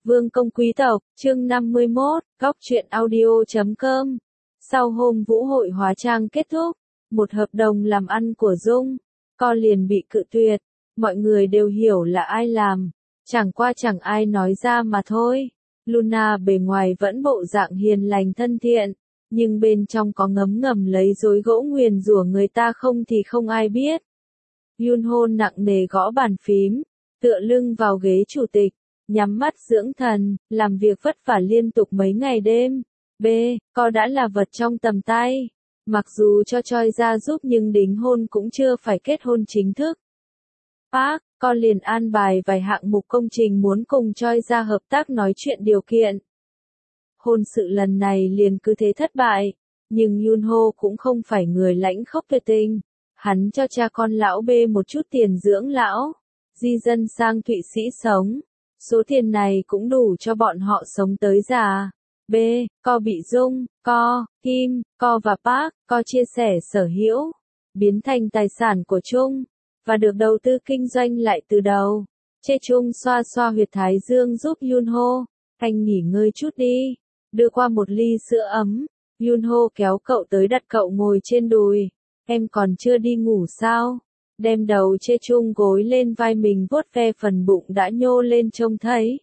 Vương công quý tộc, chương 51, góc truyện audio.com. Sau hôm vũ hội hóa trang kết thúc, một hợp đồng làm ăn của Dung, Co liền bị cự tuyệt. Mọi người đều hiểu là ai làm, chẳng qua chẳng ai nói ra mà thôi. Luna bề ngoài vẫn bộ dạng hiền lành thân thiện, nhưng bên trong có ngấm ngầm lấy dối gỗ nguyền rủa người ta không thì không ai biết. Yunho nặng nề gõ bàn phím, tựa lưng vào ghế chủ tịch, nhắm mắt dưỡng thần, làm việc vất vả liên tục mấy ngày đêm. Co đã là vật trong tầm tay. Mặc dù cho Choi ra giúp nhưng đính hôn cũng chưa phải kết hôn chính thức. Co liền an bài vài hạng mục công trình muốn cùng Choi ra hợp tác nói chuyện điều kiện. Hôn sự lần này liền cứ thế thất bại, nhưng Yunho cũng không phải người lãnh khốc tuyệt tình. Hắn cho cha con lão B một chút tiền dưỡng lão, di dân sang Thụy Sĩ sống. Số tiền này cũng đủ cho bọn họ sống tới già. Co bị Dung, Co, Kim, Co và Park, Co chia sẻ sở hữu, biến thành tài sản của chung, và được đầu tư kinh doanh lại từ đầu. Chung xoa xoa huyệt thái dương giúp Yunho, anh nghỉ ngơi chút đi, đưa qua một ly sữa ấm. Yunho kéo cậu tới đặt cậu ngồi trên đùi. Em còn chưa đi ngủ sao? Đem đầu Chung gối lên vai mình vuốt ve phần bụng đã nhô lên trông thấy.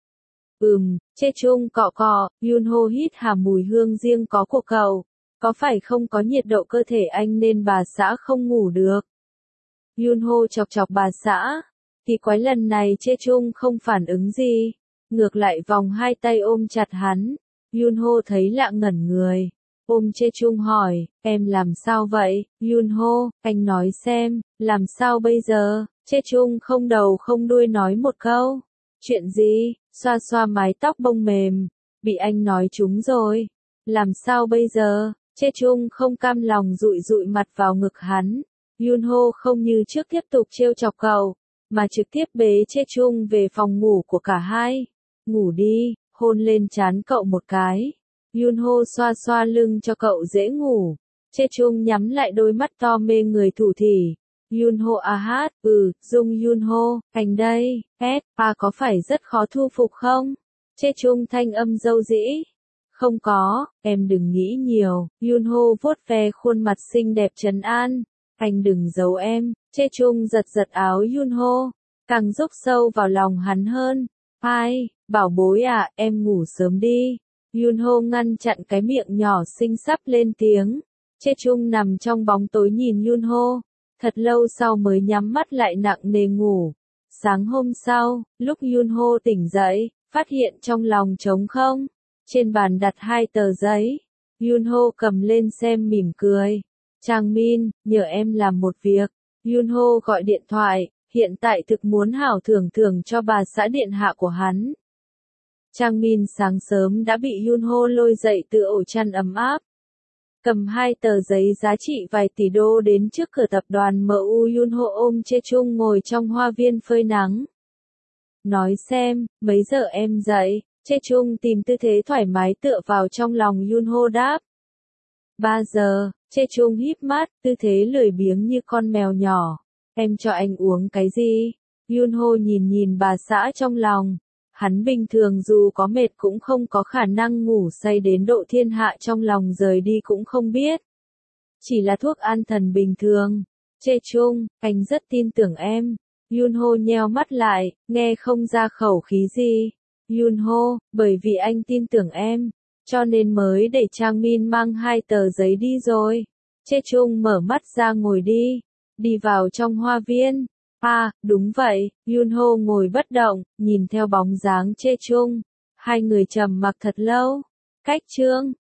Chung cọ cọ, Yunho hít hà mùi hương riêng có của cậu. Có phải không có nhiệt độ cơ thể anh nên bà xã không ngủ được? Yunho chọc chọc bà xã. Thì quái lần này Chung không phản ứng gì. Ngược lại vòng hai tay ôm chặt hắn. Yunho thấy lạ ngẩn người. Ôm Chung hỏi, em làm sao vậy? Yunho, anh nói xem, làm sao bây giờ? Chung không đầu không đuôi nói một câu. Chuyện gì? Xoa xoa mái tóc bông mềm. Bị anh nói trúng rồi. Làm sao bây giờ? Chung không cam lòng dụi dụi mặt vào ngực hắn. Yunho không như trước tiếp tục trêu chọc cậu, mà trực tiếp bế Chung về phòng ngủ của cả hai. Ngủ đi, hôn lên trán cậu một cái. Yunho xoa xoa lưng cho cậu dễ ngủ. Chung nhắm lại đôi mắt to mê người thủ thỉ. Yunho hát, Dung Yunho, anh đây, có phải rất khó thu phục không? Chung thanh âm dâu dĩ. Không có, em đừng nghĩ nhiều. Yunho vuốt ve khuôn mặt xinh đẹp trấn an. Anh đừng giấu em. Chung giật giật áo Yunho, càng rúc sâu vào lòng hắn hơn. Bảo bối à, em ngủ sớm đi. Yunho ngăn chặn cái miệng nhỏ xinh sắp lên tiếng. Chung nằm trong bóng tối nhìn Yunho, thật lâu sau mới nhắm mắt lại nặng nề ngủ. Sáng hôm sau, lúc Yunho tỉnh dậy, phát hiện trong lòng trống không. Trên bàn đặt 2 tờ giấy. Yunho cầm lên xem mỉm cười. Chang Min, nhờ em làm một việc. Yunho gọi điện thoại, hiện tại thực muốn hảo thưởng thưởng cho bà xã điện hạ của hắn. Chang Min sáng sớm đã bị Yunho lôi dậy từ ổ chăn ấm áp. Cầm 2 tờ giấy giá trị vài tỷ đô đến trước cửa tập đoàn MU. Yunho ôm Chung ngồi trong hoa viên phơi nắng. Nói xem, mấy giờ em dậy? Chung tìm tư thế thoải mái tựa vào trong lòng Yunho đáp. 3 giờ, Chung híp mắt, tư thế lười biếng như con mèo nhỏ. Em cho anh uống cái gì? Yunho nhìn bà xã trong lòng. Hắn bình thường dù có mệt cũng không có khả năng ngủ say đến độ thiên hạ trong lòng rời đi cũng không biết. Chỉ là thuốc an thần bình thường. Chung, anh rất tin tưởng em. Yunho nheo mắt lại, nghe không ra khẩu khí gì. Yunho, bởi vì anh tin tưởng em, cho nên mới để Chang Min mang 2 tờ giấy đi rồi. Chung mở mắt ra ngồi đi vào trong hoa viên. Đúng vậy, Yunho ngồi bất động, nhìn theo bóng dáng Chung. Hai người trầm mặc thật lâu. Cách chương